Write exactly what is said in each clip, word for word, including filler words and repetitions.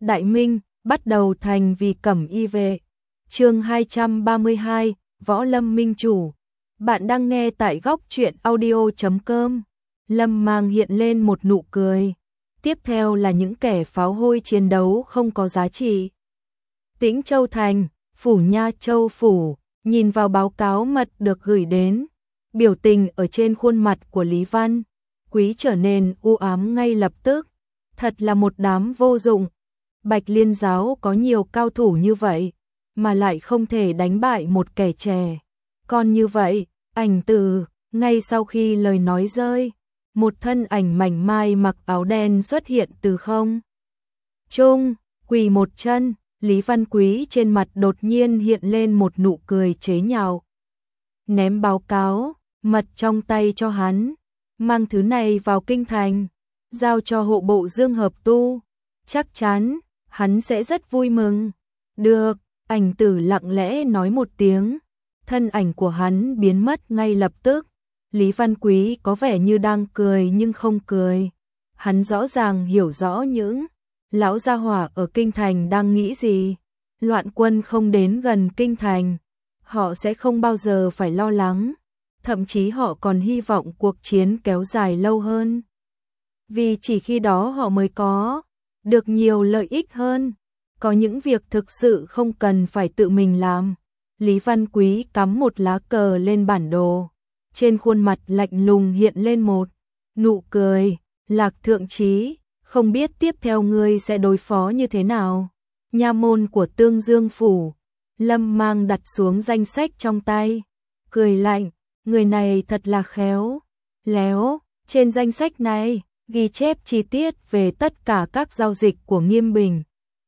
Đại Minh, bắt đầu thành vì cẩm y vệ. Chương hai trăm ba mươi hai, Võ Lâm Minh Chủ. Bạn đang nghe tại góc truyện audio chấm com. Lâm Mang hiện lên một nụ cười. Tiếp theo là những kẻ pháo hôi chiến đấu không có giá trị. Tĩnh Châu Thành, Phủ Nha Châu Phủ, nhìn vào báo cáo mật được gửi đến. Biểu tình ở trên khuôn mặt của Lý Văn Quý trở nên u ám ngay lập tức. Thật là một đám vô dụng. Bạch Liên giáo có nhiều cao thủ như vậy, mà lại không thể đánh bại một kẻ trẻ. Còn như vậy, Ảnh Tử, ngay sau khi lời nói rơi, một thân ảnh mảnh mai mặc áo đen xuất hiện từ không trung, quỳ một chân. Lý Văn Quý trên mặt đột nhiên hiện lên một nụ cười chế nhạo. Ném báo cáo mật trong tay cho hắn, mang thứ này vào kinh thành, giao cho hộ bộ Dương Hợp Tu, chắc chắn hắn sẽ rất vui mừng. Được, Ảnh Tử lặng lẽ nói một tiếng, thân ảnh của hắn biến mất ngay lập tức. Lý Văn Quý có vẻ như đang cười nhưng không cười. Hắn rõ ràng hiểu rõ những lão gia hỏa ở kinh thành đang nghĩ gì. Loạn quân không đến gần kinh thành, họ sẽ không bao giờ phải lo lắng. Thậm chí họ còn hy vọng cuộc chiến kéo dài lâu hơn. Vì chỉ khi đó họ mới có được nhiều lợi ích hơn. Có những việc thực sự không cần phải tự mình làm. Lý Văn Quý cắm một lá cờ lên bản đồ. Trên khuôn mặt lạnh lùng hiện lên một nụ cười. Lạc Thượng Chí, không biết tiếp theo ngươi sẽ đối phó như thế nào. Nha môn của Tương Dương Phủ. Lâm Mang đặt xuống danh sách trong tay, cười lạnh, người này thật là khéo léo. Trên danh sách này ghi chép chi tiết về tất cả các giao dịch của Nghiêm Bình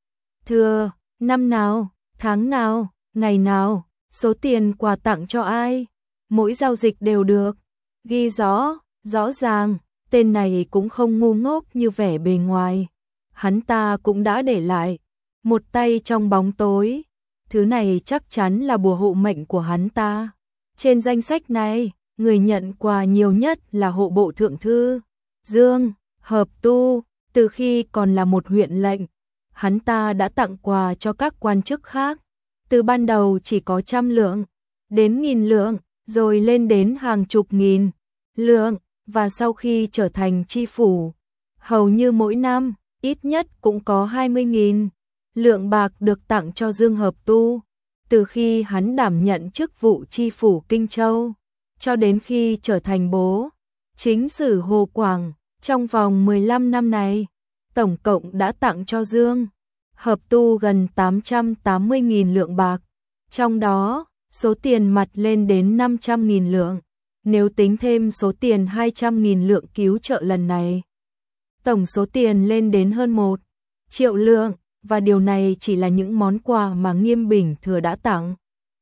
Thừa, năm nào, tháng nào, ngày nào, số tiền quà tặng cho ai, mỗi giao dịch đều được ghi rõ, rõ ràng. Tên này cũng không ngu ngốc như vẻ bề ngoài. Hắn ta cũng đã để lại một tay trong bóng tối. Thứ này chắc chắn là bùa hộ mệnh của hắn ta. Trên danh sách này, người nhận quà nhiều nhất là hộ bộ thượng thư Dương Hợp Tu. Từ khi còn là một huyện lệnh, hắn ta đã tặng quà cho các quan chức khác. Từ ban đầu chỉ có trăm lượng, đến nghìn lượng, rồi lên đến hàng chục nghìn lượng. Và sau khi trở thành chi phủ, hầu như mỗi năm, ít nhất cũng có hai mươi nghìn lượng bạc được tặng cho Dương Hợp Tu. Từ khi hắn đảm nhận chức vụ chi phủ Kinh Châu, cho đến khi trở thành bố chính sử Hồ Quảng, trong vòng mười lăm năm này, tổng cộng đã tặng cho Dương Hợp Tu gần tám trăm tám mươi nghìn lượng bạc. Trong đó, số tiền mặt lên đến năm trăm nghìn lượng. Nếu tính thêm số tiền hai trăm nghìn lượng cứu trợ lần này, tổng số tiền lên đến hơn một triệu lượng, và điều này chỉ là những món quà mà Nghiêm Bình Thừa đã tặng.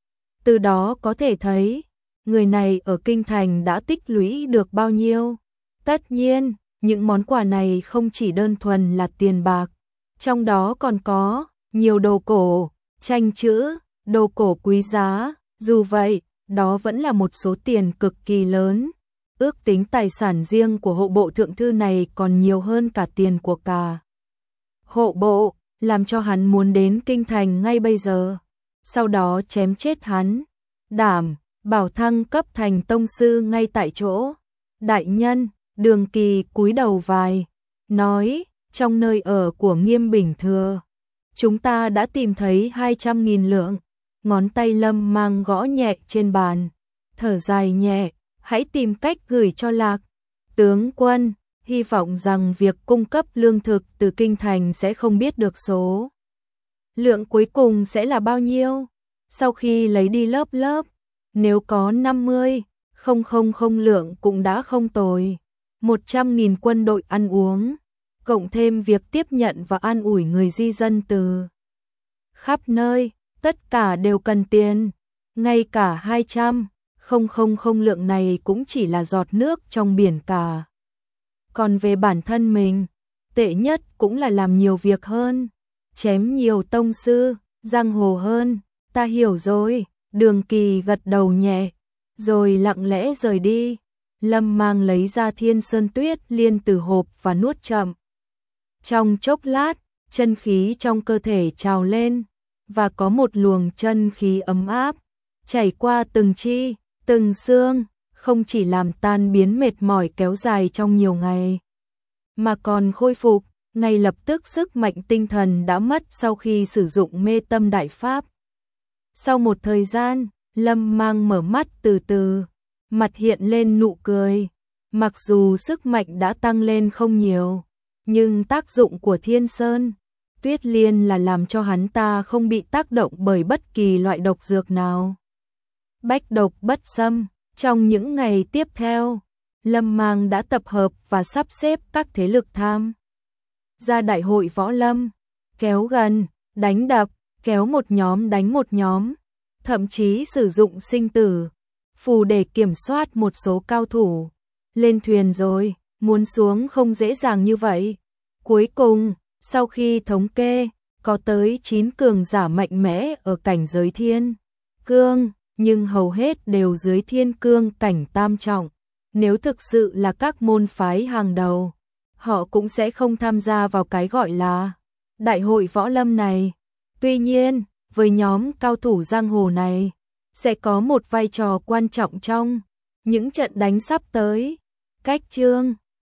Từ đó có thể thấy, người này ở kinh thành đã tích lũy được bao nhiêu. Tất nhiên, những món quà này không chỉ đơn thuần là tiền bạc, trong đó còn có nhiều đồ cổ, tranh chữ, đồ cổ quý giá. Dù vậy, đó vẫn là một số tiền cực kỳ lớn. Ước tính tài sản riêng của hộ bộ thượng thư này còn nhiều hơn cả tiền của cả hộ bộ, làm cho hắn muốn đến kinh thành ngay bây giờ, sau đó chém chết hắn, đảm bảo thăng cấp thành tông sư ngay tại chỗ. Đại nhân, Đường Kỳ cúi đầu vái, nói, trong nơi ở của Nghiêm Bình Thừa, chúng ta đã tìm thấy hai trăm nghìn lượng. Ngón tay Lâm Mang gõ nhẹ trên bàn, thở dài nhẹ, hãy tìm cách gửi cho Lạc tướng quân, hy vọng rằng việc cung cấp lương thực từ kinh thành sẽ không biết được số lượng cuối cùng sẽ là bao nhiêu. Sau khi lấy đi lớp lớp, nếu có năm mươi nghìn lượng cũng đã không tồi. một trăm nghìn quân đội ăn uống, cộng thêm việc tiếp nhận và an ủi người di dân từ khắp nơi. Tất cả đều cần tiền, ngay cả hai trăm nghìn lượng này cũng chỉ là giọt nước trong biển cả. Còn về bản thân mình, tệ nhất cũng là làm nhiều việc hơn, chém nhiều tông sư, giang hồ hơn. Ta hiểu rồi. Đường Kỳ gật đầu nhẹ, rồi lặng lẽ rời đi. Lâm Mang lấy ra Thiên Sơn Tuyết Liên từ hộp và nuốt chậm. Trong chốc lát, chân khí trong cơ thể trào lên, và có một luồng chân khí ấm áp chảy qua từng chi, từng xương, không chỉ làm tan biến mệt mỏi kéo dài trong nhiều ngày, mà còn khôi phục ngay lập tức sức mạnh tinh thần đã mất sau khi sử dụng mê tâm đại pháp. Sau một thời gian, Lâm Mang mở mắt từ từ, mặt hiện lên nụ cười. Mặc dù sức mạnh đã tăng lên không nhiều, nhưng tác dụng của Thiên Sơn Tuyết Liên là làm cho hắn ta không bị tác động bởi bất kỳ loại độc dược nào. Bách độc bất xâm. Trong những ngày tiếp theo, Lâm Mang đã tập hợp và sắp xếp các thế lực tham gia đại hội võ lâm, kéo gần, đánh đập, kéo một nhóm đánh một nhóm, thậm chí sử dụng sinh tử phù để kiểm soát một số cao thủ. Lên thuyền rồi, muốn xuống không dễ dàng như vậy. Cuối cùng, sau khi thống kê, có tới chín cường giả mạnh mẽ ở cảnh giới thiên cương, nhưng hầu hết đều dưới thiên cương cảnh tam trọng. Nếu thực sự là các môn phái hàng đầu, họ cũng sẽ không tham gia vào cái gọi là đại hội võ lâm này. Tuy nhiên, với nhóm cao thủ giang hồ này, sẽ có một vai trò quan trọng trong những trận đánh sắp tới. Cách chương